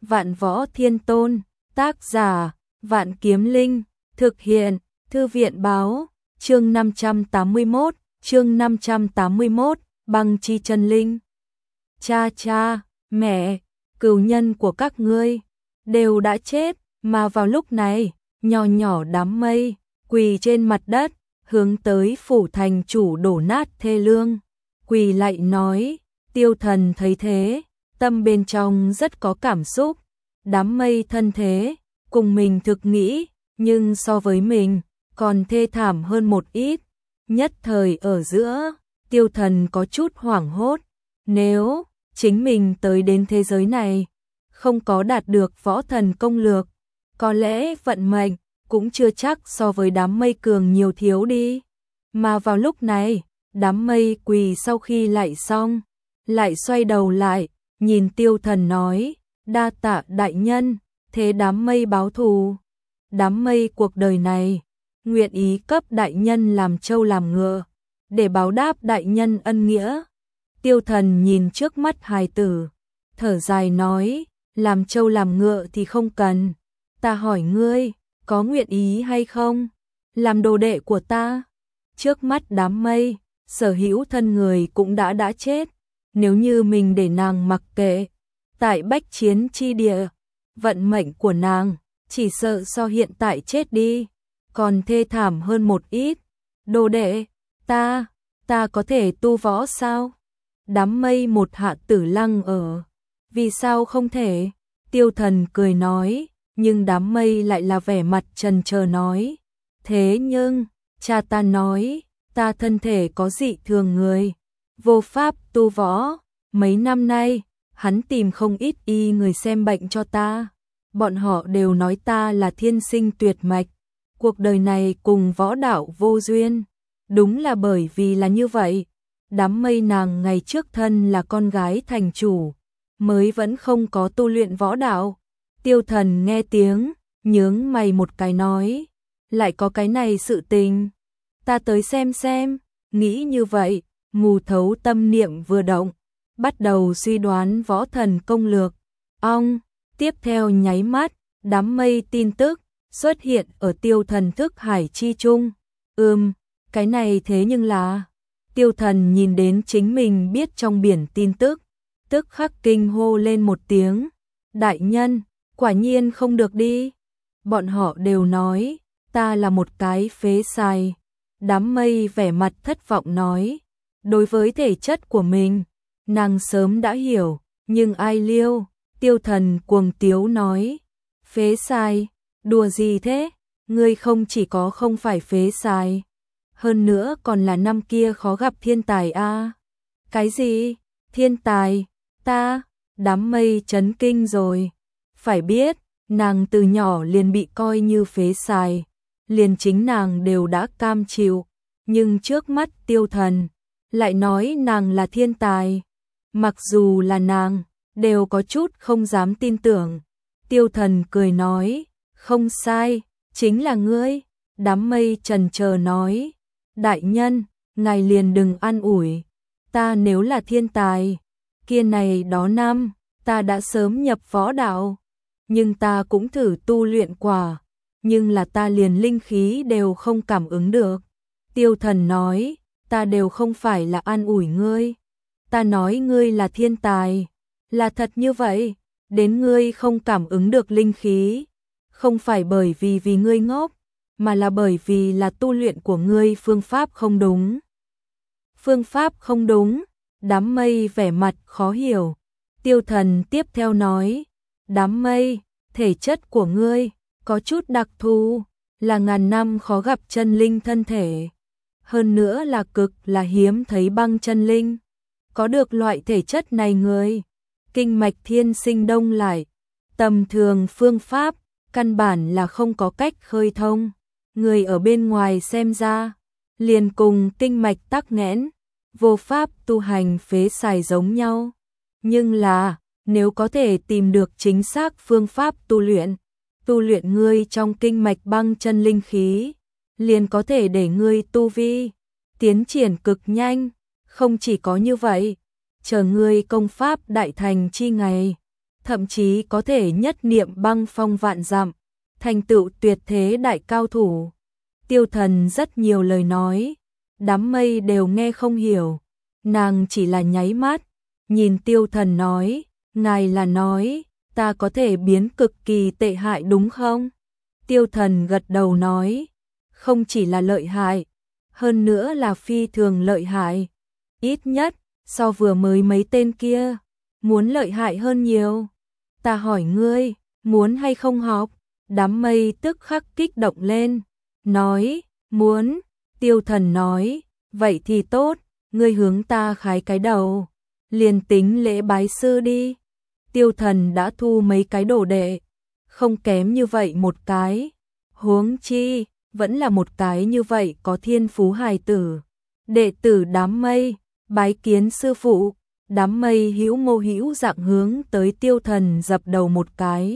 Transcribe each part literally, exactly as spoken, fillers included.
Vạn Võ Thiên Tôn, tác giả, Vạn Kiếm Linh, thực hiện, Thư viện báo, chương năm trăm tám mươi mốt, chương năm trăm tám mươi mốt, Băng Chi Chân Linh. Cha cha, mẹ, cừu nhân của các ngươi đều đã chết, mà vào lúc này, nhỏ nhỏ đám mây quỳ trên mặt đất, hướng tới phủ thành chủ đổ nát thê lương, quỳ lại nói. Tiêu Thần thấy thế, tâm bên trong rất có cảm xúc. Đám mây thân thế, cùng mình thực nghĩ, nhưng so với mình, còn thê thảm hơn một ít. Nhất thời ở giữa, Tiêu Thần có chút hoảng hốt. Nếu chính mình tới đến thế giới này, không có đạt được võ thần công lược, có lẽ vận mệnh cũng chưa chắc so với đám mây cường nhiều thiếu đi. Mà vào lúc này, đám mây quỳ sau khi lại xong, lại xoay đầu lại, nhìn Tiêu Thần nói, đa tạ đại nhân, thế đám mây báo thù. Đám mây cuộc đời này, nguyện ý cấp đại nhân làm trâu làm ngựa, để báo đáp đại nhân ân nghĩa. Tiêu Thần nhìn trước mắt hài tử, thở dài nói, làm trâu làm ngựa thì không cần. Ta hỏi ngươi, có nguyện ý hay không? Làm đồ đệ của ta? Trước mắt đám mây, sở hữu thân người cũng đã đã chết. Nếu như mình để nàng mặc kệ, tại bách chiến chi địa, vận mệnh của nàng chỉ sợ so hiện tại chết đi, còn thê thảm hơn một ít. Đồ đệ, ta, ta có thể tu võ sao? Đám mây một hạ tử lăng ở. Vì sao không thể? Tiêu Thần cười nói, nhưng đám mây lại là vẻ mặt trần chờ nói. Thế nhưng, cha ta nói, ta thân thể có dị thường người, vô pháp tu võ. Mấy năm nay, hắn tìm không ít y người xem bệnh cho ta. Bọn họ đều nói ta là thiên sinh tuyệt mạch, cuộc đời này cùng võ đạo vô duyên. Đúng là bởi vì là như vậy, đám mây nàng ngày trước thân là con gái thành chủ, mới vẫn không có tu luyện võ đạo. Tiêu Thần nghe tiếng, nhướng mày một cái nói, lại có cái này sự tình. Ta tới xem xem, nghĩ như vậy, mù thấu tâm niệm vừa động, bắt đầu suy đoán võ thần công lược. Ong, tiếp theo nháy mắt, đám mây tin tức xuất hiện ở Tiêu Thần thức hải chi trung. Ừm, cái này thế nhưng là... Tiêu Thần nhìn đến chính mình biết trong biển tin tức, tức khắc kinh hô lên một tiếng. Đại nhân, quả nhiên không được đi. Bọn họ đều nói, ta là một cái phế sai. Đám mây vẻ mặt thất vọng nói, đối với thể chất của mình, nàng sớm đã hiểu, nhưng ai liêu. Tiêu Thần cuồng tiếu nói, phế sai, đùa gì thế? Ngươi không chỉ có không phải phế sai, hơn nữa còn là năm kia khó gặp thiên tài a. À. Cái gì? Thiên tài? Ta? Đám mây chấn kinh rồi. Phải biết, nàng từ nhỏ liền bị coi như phế sai, liền chính nàng đều đã cam chịu, nhưng trước mắt Tiêu Thần lại nói nàng là thiên tài. Mặc dù là nàng, đều có chút không dám tin tưởng. Tiêu Thần cười nói, không sai, chính là ngươi. Đám mây trần chờ nói, đại nhân, ngài liền đừng an ủi. Ta nếu là thiên tài, kia này đó năm, ta đã sớm nhập võ đạo. Nhưng ta cũng thử tu luyện quả, nhưng là ta liền linh khí đều không cảm ứng được. Tiêu Thần nói, ta đều không phải là an ủi ngươi. Ta nói ngươi là thiên tài, là thật như vậy, đến ngươi không cảm ứng được linh khí, không phải bởi vì vì ngươi ngốc, mà là bởi vì là tu luyện của ngươi phương pháp không đúng. Phương pháp không đúng? Đám mây vẻ mặt khó hiểu. Tiêu Thần tiếp theo nói, đám mây, thể chất của ngươi có chút đặc thù, là ngàn năm khó gặp chân linh thân thể, hơn nữa là cực là hiếm thấy băng chân linh. Có được loại thể chất này người, kinh mạch thiên sinh đông lại, tầm thường phương pháp, căn bản là không có cách khơi thông. Người ở bên ngoài xem ra, liền cùng kinh mạch tắc nghẽn, vô pháp tu hành phế xài giống nhau. Nhưng là, nếu có thể tìm được chính xác phương pháp tu luyện, tu luyện ngươi trong kinh mạch băng chân linh khí, liền có thể để ngươi tu vi tiến triển cực nhanh. Không chỉ có như vậy, chờ ngươi công pháp đại thành chi ngày, thậm chí có thể nhất niệm băng phong vạn dặm, thành tựu tuyệt thế đại cao thủ. Tiêu Thần rất nhiều lời nói, đám mây đều nghe không hiểu, nàng chỉ là nháy mắt, nhìn Tiêu Thần nói, ngài là nói, ta có thể biến cực kỳ tệ hại đúng không? Tiêu Thần gật đầu nói, không chỉ là lợi hại, hơn nữa là phi thường lợi hại, ít nhất, so vừa mới mấy tên kia, muốn lợi hại hơn nhiều. Ta hỏi ngươi, muốn hay không học? Đám mây tức khắc kích động lên, nói, muốn. Tiêu Thần nói, vậy thì tốt, ngươi hướng ta khái cái đầu, liền tính lễ bái sư đi. Tiêu Thần đã thu mấy cái đồ đệ, không kém như vậy một cái, huống chi, vẫn là một cái như vậy có thiên phú hài tử. Đệ tử đám mây, bái kiến sư phụ. Đám mây hữu mô hữu dạng hướng tới Tiêu Thần dập đầu một cái.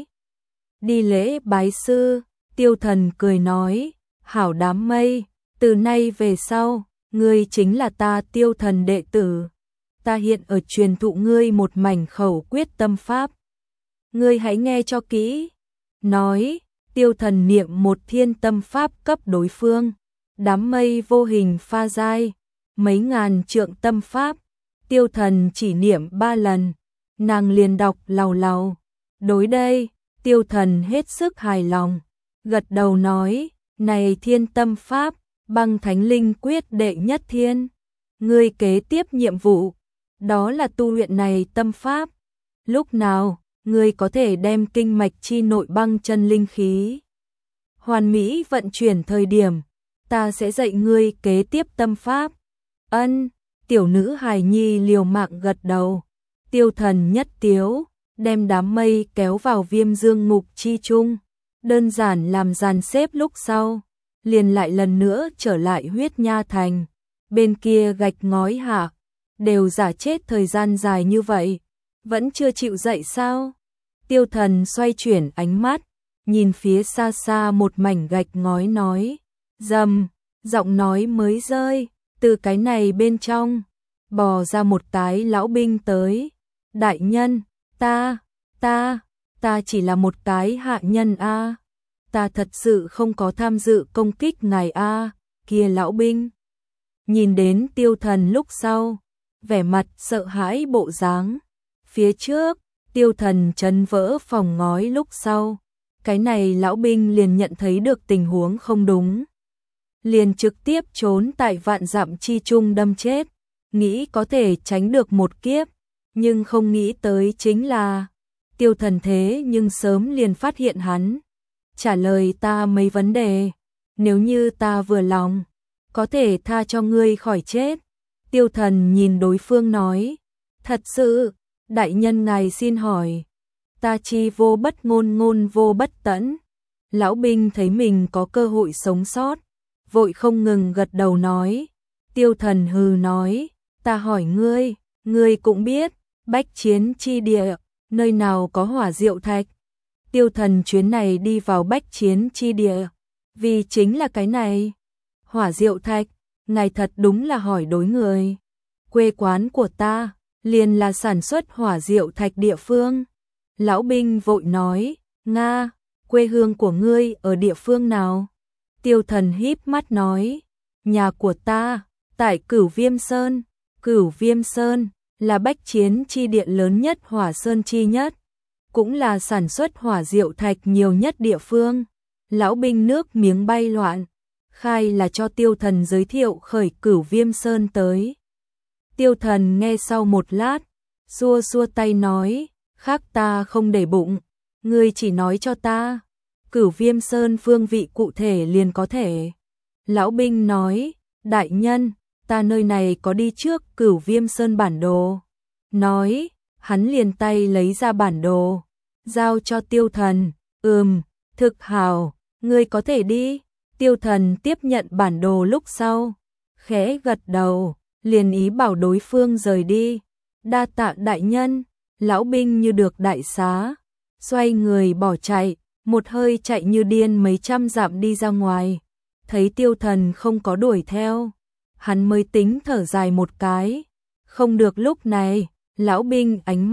Đi lễ bái sư, Tiêu Thần cười nói, hảo đám mây, từ nay về sau, ngươi chính là ta Tiêu Thần đệ tử. Ta hiện ở truyền thụ ngươi một mảnh khẩu quyết tâm pháp. Ngươi hãy nghe cho kỹ. Nói, Tiêu Thần niệm một thiên tâm pháp cấp đối phương. Đám mây vô hình pha giai, mấy ngàn trượng tâm pháp. Tiêu Thần chỉ niệm ba lần, nàng liền đọc lầu lầu. Đối đây, Tiêu Thần hết sức hài lòng, gật đầu nói, này thiên tâm pháp, băng thánh linh quyết đệ nhất thiên. Ngươi kế tiếp nhiệm vụ, đó là tu luyện này tâm pháp. Lúc nào, ngươi có thể đem kinh mạch chi nội băng chân linh khí hoàn mỹ vận chuyển thời điểm, ta sẽ dạy ngươi kế tiếp tâm pháp. Ân. Tiểu nữ hài nhi liều mạng gật đầu. Tiêu Thần nhất tiếu, đem đám mây kéo vào viêm dương ngục chi chung. Đơn giản làm dàn xếp lúc sau, liền lại lần nữa trở lại huyết nha thành. Bên kia gạch ngói hạ, đều giả chết thời gian dài như vậy, vẫn chưa chịu dậy sao? Tiêu Thần xoay chuyển ánh mắt, nhìn phía xa xa một mảnh gạch ngói nói, rầm, giọng nói mới rơi. Từ cái này bên trong, bò ra một cái lão binh tới. Đại nhân, ta, ta, ta chỉ là một cái hạ nhân a, ta thật sự không có tham dự công kích ngài a. Kia lão binh nhìn đến Tiêu Thần lúc sau, vẻ mặt sợ hãi bộ dáng. Phía trước, Tiêu Thần chấn vỡ phòng ngói lúc sau, cái này lão binh liền nhận thấy được tình huống không đúng, liền trực tiếp trốn tại vạn dặm chi chung đâm chết, nghĩ có thể tránh được một kiếp, nhưng không nghĩ tới chính là Tiêu Thần thế nhưng sớm liền phát hiện hắn. Trả lời ta mấy vấn đề, nếu như ta vừa lòng, có thể tha cho ngươi khỏi chết. Tiêu Thần nhìn đối phương nói, thật sự, đại nhân ngài xin hỏi, ta chi vô bất ngôn ngôn vô bất tẫn. Lão binh thấy mình có cơ hội sống sót, vội không ngừng gật đầu nói. Tiêu Thần hừ nói, ta hỏi ngươi, ngươi cũng biết, bách chiến chi địa, nơi nào có hỏa diệu thạch. Tiêu Thần chuyến này đi vào bách chiến chi địa, vì chính là cái này. Hỏa diệu thạch, ngài thật đúng là hỏi đối người. Quê quán của ta, liền là sản xuất hỏa diệu thạch địa phương. Lão binh vội nói, Nga, quê hương của ngươi ở địa phương nào? Tiêu Thần híp mắt nói, nhà của ta, tại Cửu Viêm Sơn. Cửu Viêm Sơn là bách chiến chi địa lớn nhất hỏa sơn chi nhất, cũng là sản xuất hỏa diệu thạch nhiều nhất địa phương. Lão binh nước miếng bay loạn, khai là cho Tiêu Thần giới thiệu khởi Cửu Viêm Sơn tới. Tiêu Thần nghe sau một lát, xua xua tay nói, khác ta không để bụng, ngươi chỉ nói cho ta Cửu Viêm Sơn phương vị cụ thể liền có thể. Lão binh nói, đại nhân, ta nơi này có đi trước Cửu Viêm Sơn bản đồ. Nói, hắn liền tay lấy ra bản đồ, giao cho Tiêu Thần. Ừm, thực hào, ngươi có thể đi. Tiêu Thần tiếp nhận bản đồ lúc sau, khẽ gật đầu, liền ý bảo đối phương rời đi. Đa tạ đại nhân. Lão binh như được đại xá, xoay người bỏ chạy, một hơi chạy như điên mấy trăm dặm đi ra ngoài. Thấy Tiêu Thần không có đuổi theo, hắn mới tính thở dài một cái. Không được, lúc này, lão binh ánh mắt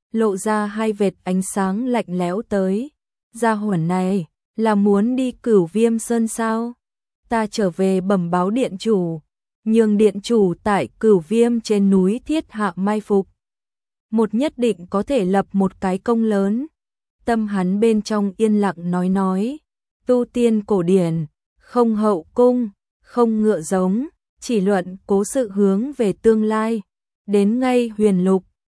lộ ra hai vệt ánh sáng lạnh lẽo tới. Gia hỏa này, là muốn đi Cửu Viêm Sơn sao? Ta trở về bẩm báo điện chủ, nhường điện chủ tại Cửu Viêm trên núi thiết hạ mai phục. Một nhất định có thể lập một cái công lớn. Tâm hắn bên trong yên lặng nói nói, tu tiên cổ điển, không hậu cung, không ngựa giống, chỉ luận cố sự hướng về tương lai. Đến ngay huyền lục,